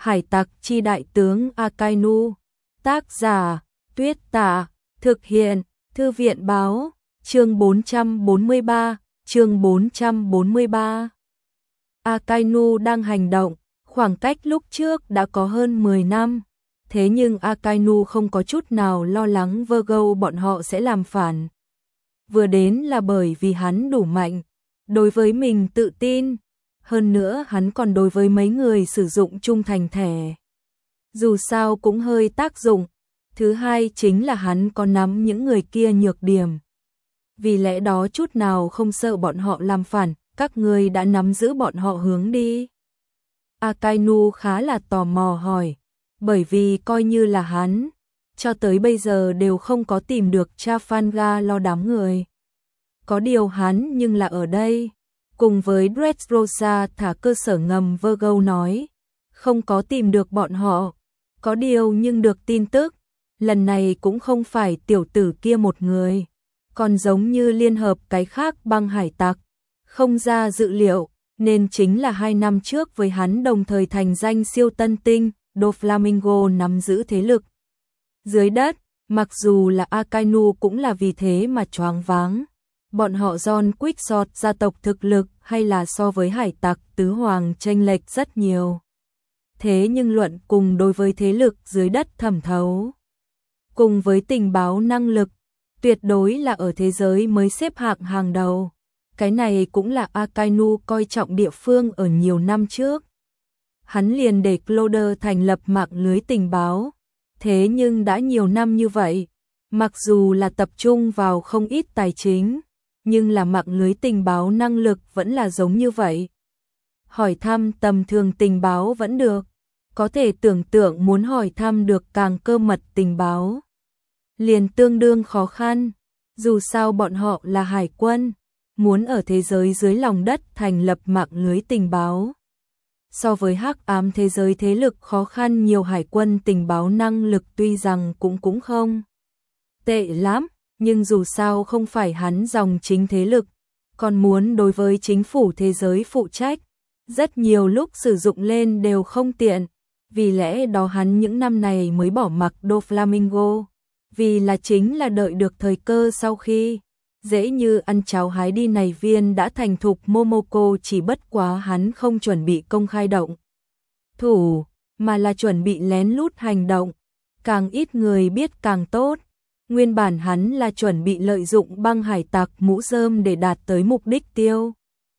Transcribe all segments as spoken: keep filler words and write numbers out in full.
Hải tặc chi đại tướng Akainu. Tác giả Tuyết Tả. Thực hiện Thư viện báo. Chương bốn trăm bốn mươi ba. Chương bốn trăm bốn mươi ba. Akainu đang hành động. Khoảng cách lúc trước đã có hơn mười năm. Thế nhưng Akainu không có chút nào lo lắng Virgo bọn họ sẽ làm phản. Vừa đến là bởi vì hắn đủ mạnh, đối với mình tự tin. Hơn nữa hắn còn đối với mấy người sử dụng trung thành thẻ. Dù sao cũng hơi tác dụng. Thứ hai chính là hắn có nắm những người kia nhược điểm. Vì lẽ đó chút nào không sợ bọn họ làm phản, các người đã nắm giữ bọn họ hướng đi. Akainu khá là tò mò hỏi, bởi vì coi như là hắn, cho tới bây giờ đều không có tìm được Trafalgar lo đám người. Có điều hắn nhưng là ở đây, cùng với Dressrosa thả cơ sở ngầm Virgo nói, không có tìm được bọn họ, có điều nhưng được tin tức, lần này cũng không phải tiểu tử kia một người, còn giống như liên hợp cái khác băng hải tặc, không ra dự liệu, nên chính là hai năm trước với hắn đồng thời thành danh siêu tân tinh, Doflamingo nắm giữ thế lực. Dưới đất, mặc dù là Akainu cũng là vì thế mà choáng váng. Bọn họ John Quickshot gia tộc thực lực hay là so với hải tặc tứ hoàng chênh lệch rất nhiều. Thế nhưng luận cùng đối với thế lực dưới đất thẩm thấu, cùng với tình báo năng lực, tuyệt đối là ở thế giới mới xếp hạng hàng đầu. Cái này cũng là Akainu coi trọng địa phương ở nhiều năm trước. Hắn liền để Cloder thành lập mạng lưới tình báo. Thế nhưng đã nhiều năm như vậy, mặc dù là tập trung vào không ít tài chính, nhưng là mạng lưới tình báo năng lực vẫn là giống như vậy. Hỏi thăm tầm thường tình báo vẫn được, có thể tưởng tượng muốn hỏi thăm được càng cơ mật tình báo, liền tương đương khó khăn, dù sao bọn họ là hải quân, muốn ở thế giới dưới lòng đất thành lập mạng lưới tình báo. So với hắc ám thế giới thế lực khó khăn nhiều, hải quân tình báo năng lực tuy rằng cũng cũng không tệ lắm, nhưng dù sao không phải hắn dòng chính thế lực, còn muốn đối với chính phủ thế giới phụ trách, rất nhiều lúc sử dụng lên đều không tiện, vì lẽ đó hắn những năm này mới bỏ mặc Doflamingo, vì là chính là đợi được thời cơ sau khi dễ như ăn cháo hái đi này viên đã thành thục Momoko, chỉ bất quá hắn không chuẩn bị công khai động thủ, mà là chuẩn bị lén lút hành động, càng ít người biết càng tốt. Nguyên bản hắn là chuẩn bị lợi dụng băng hải tặc mũ rơm để đạt tới mục đích tiêu.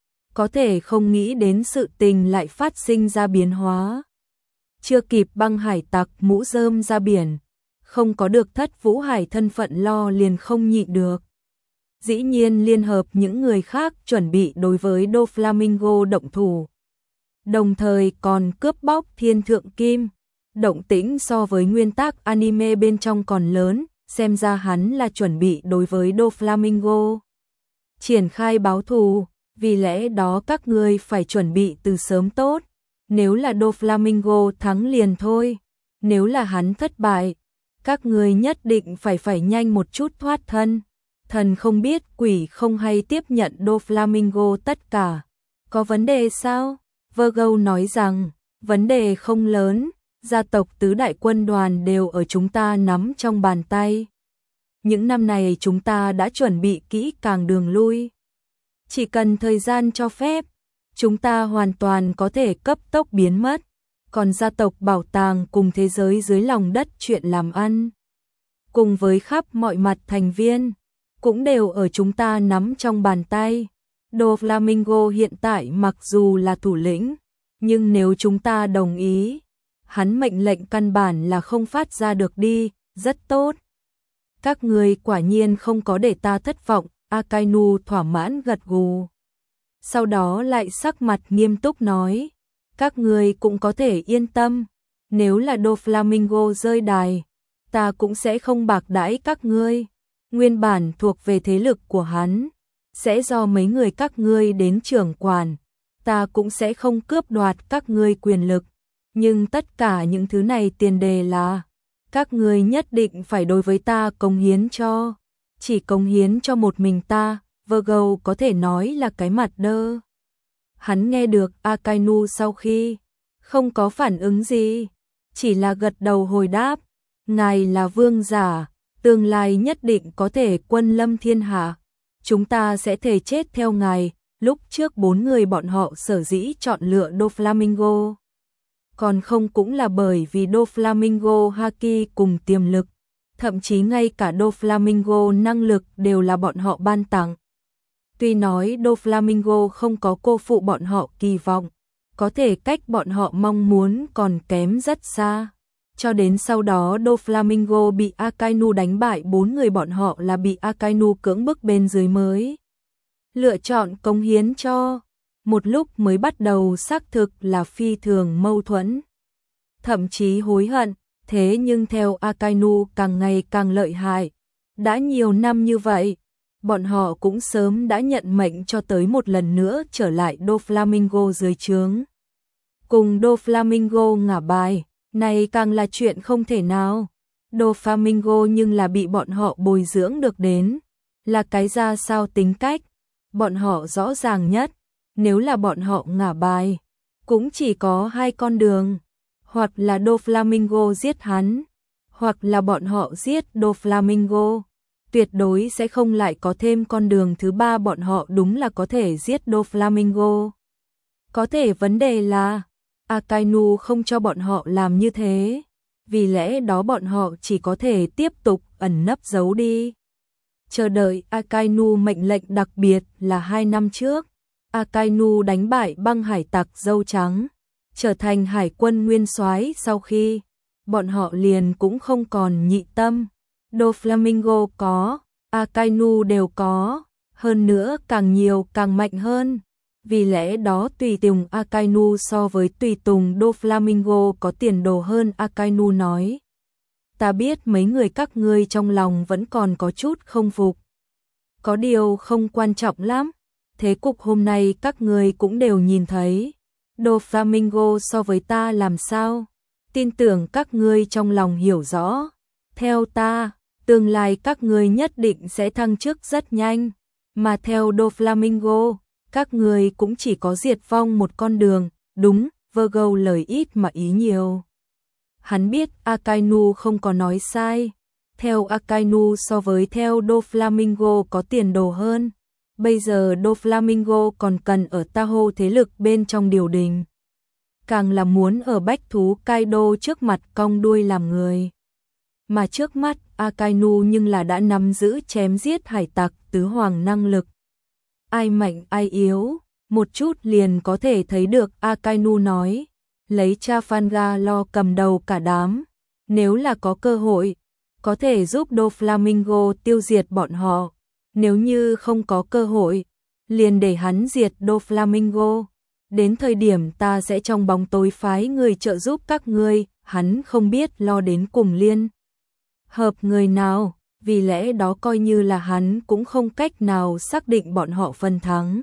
Có thể không nghĩ đến sự tình lại phát sinh ra biến hóa. Chưa kịp băng hải tặc mũ rơm ra biển, không có được Thất Vũ Hải thân phận lo liền không nhịn được. Dĩ nhiên liên hợp những người khác chuẩn bị đối với Doflamingo động thủ. Đồng thời còn cướp bóc Thiên Thượng Kim. Động tĩnh so với nguyên tác anime bên trong còn lớn, xem ra hắn là chuẩn bị đối với Doflamingo triển khai báo thù, vì lẽ đó các ngươi phải chuẩn bị từ sớm tốt. Nếu là Doflamingo thắng liền thôi, nếu là hắn thất bại, các ngươi nhất định phải phải nhanh một chút thoát thân. Thần không biết quỷ không hay tiếp nhận Doflamingo tất cả. Có vấn đề sao? Virgo nói rằng, vấn đề không lớn, gia tộc tứ đại quân đoàn đều ở chúng ta nắm trong bàn tay. Những năm này chúng ta đã chuẩn bị kỹ càng đường lui. Chỉ cần thời gian cho phép, chúng ta hoàn toàn có thể cấp tốc biến mất. Còn gia tộc bảo tàng cùng thế giới dưới lòng đất chuyện làm ăn, cùng với khắp mọi mặt thành viên, cũng đều ở chúng ta nắm trong bàn tay. Doflamingo hiện tại mặc dù là thủ lĩnh, nhưng nếu chúng ta đồng ý, hắn mệnh lệnh căn bản là không phát ra được đi. Rất tốt. Các người quả nhiên không có để ta thất vọng. Akainu thỏa mãn gật gù. Sau đó lại sắc mặt nghiêm túc nói, các người cũng có thể yên tâm, nếu là Doflamingo rơi đài, ta cũng sẽ không bạc đãi các ngươi. Nguyên bản thuộc về thế lực của hắn, sẽ do mấy người các ngươi đến trưởng quản, ta cũng sẽ không cướp đoạt các ngươi quyền lực, nhưng tất cả những thứ này tiền đề là các ngươi nhất định phải đối với ta cống hiến cho, chỉ cống hiến cho một mình ta. Virgo có thể nói là cái mặt đơ. Hắn nghe được Akainu sau khi không có phản ứng gì, chỉ là gật đầu hồi đáp, ngài là vương giả, tương lai nhất định có thể quân lâm thiên hạ, chúng ta sẽ thề chết theo ngài. Lúc trước bốn người bọn họ sở dĩ chọn lựa Doflamingo, còn không cũng là bởi vì Doflamingo haki cùng tiềm lực, thậm chí ngay cả Doflamingo năng lực đều là bọn họ ban tặng. Tuy nói Doflamingo không có cô phụ bọn họ kỳ vọng, có thể cách bọn họ mong muốn còn kém rất xa. Cho đến sau đó Doflamingo bị Akainu đánh bại, bốn người bọn họ là bị Akainu cưỡng bức bên dưới mới lựa chọn cống hiến cho. Một lúc mới bắt đầu xác thực là phi thường mâu thuẫn, thậm chí hối hận, thế nhưng theo Akainu càng ngày càng lợi hại. Đã nhiều năm như vậy, bọn họ cũng sớm đã nhận mệnh cho tới một lần nữa trở lại Doflamingo dưới trướng. Cùng Doflamingo ngả bài, này càng là chuyện không thể nào. Doflamingo nhưng là bị bọn họ bồi dưỡng được đến, là cái ra sao tính cách, bọn họ rõ ràng nhất. Nếu là bọn họ ngả bài, cũng chỉ có hai con đường, hoặc là Doflamingo giết hắn, hoặc là bọn họ giết Doflamingo. Tuyệt đối sẽ không lại có thêm con đường thứ ba, bọn họ đúng là có thể giết Doflamingo. Có thể vấn đề là Akainu không cho bọn họ làm như thế, vì lẽ đó bọn họ chỉ có thể tiếp tục ẩn nấp giấu đi. Chờ đợi Akainu mệnh lệnh, đặc biệt là hai năm trước, Akainu đánh bại băng hải tặc dâu trắng, trở thành hải quân nguyên soái sau khi, bọn họ liền cũng không còn nhị tâm. Doflamingo có, Akainu đều có, hơn nữa càng nhiều càng mạnh hơn. Vì lẽ đó tùy tùng Akainu so với tùy tùng Doflamingo có tiền đồ hơn. Akainu nói, ta biết mấy người các ngươi trong lòng vẫn còn có chút không phục. Có điều không quan trọng lắm, thế cục hôm nay các ngươi cũng đều nhìn thấy. Doflamingo so với ta làm sao? Tin tưởng các ngươi trong lòng hiểu rõ. Theo ta, tương lai các ngươi nhất định sẽ thăng chức rất nhanh, mà theo Doflamingo, các ngươi cũng chỉ có diệt vong một con đường. Đúng, Virgo lời ít mà ý nhiều. Hắn biết Akainu không có nói sai. Theo Akainu so với theo Doflamingo có tiền đồ hơn. Bây giờ Doflamingo còn cần ở Tahoe thế lực bên trong điều đình, càng là muốn ở bách thú Kaido trước mặt cong đuôi làm người. Mà trước mắt Akainu nhưng là đã nắm giữ chém giết hải tặc tứ hoàng năng lực. Ai mạnh ai yếu, một chút liền có thể thấy được. Akainu nói, lấy Trafalgar cầm đầu cả đám, nếu là có cơ hội, có thể giúp Doflamingo tiêu diệt bọn họ. Nếu như không có cơ hội, liền để hắn diệt Doflamingo. Đến thời điểm ta sẽ trong bóng tối phái người trợ giúp các ngươi. Hắn không biết lo đến cùng liên hợp người nào, vì lẽ đó coi như là hắn cũng không cách nào xác định bọn họ phần thắng.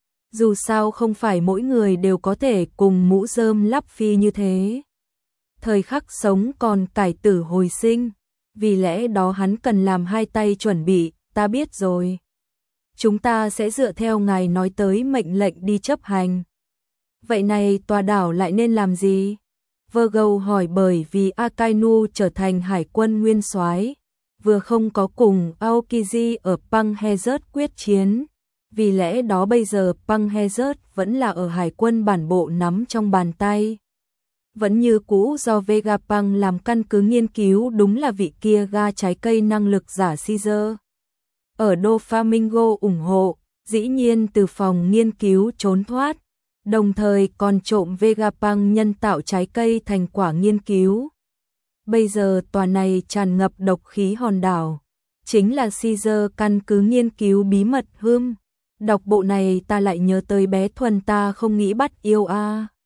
Dù sao không phải mỗi người đều có thể cùng mũ rơm lắp phi như thế. Thời khắc sống còn cải tử hồi sinh, vì lẽ đó hắn cần làm hai tay chuẩn bị. Ta biết rồi. Chúng ta sẽ dựa theo ngài nói tới mệnh lệnh đi chấp hành. Vậy này tòa đảo lại nên làm gì? Virgo hỏi, bởi vì Akainu trở thành hải quân nguyên soái, vừa không có cùng Aokiji ở Băng Desert quyết chiến. Vì lẽ đó bây giờ Băng Desert vẫn là ở hải quân bản bộ nắm trong bàn tay. Vẫn như cũ do Vegapunk làm căn cứ nghiên cứu, đúng là vị kia ga trái cây năng lực giả Caesar. Ở Doflamingo ủng hộ, dĩ nhiên từ phòng nghiên cứu trốn thoát, đồng thời còn trộm Vegapunk nhân tạo trái cây thành quả nghiên cứu. Bây giờ tòa này tràn ngập độc khí hòn đảo, chính là Caesar căn cứ nghiên cứu bí mật hươm. Đọc bộ này ta lại nhớ tới bé Thuần, ta không nghĩ bắt yêu a.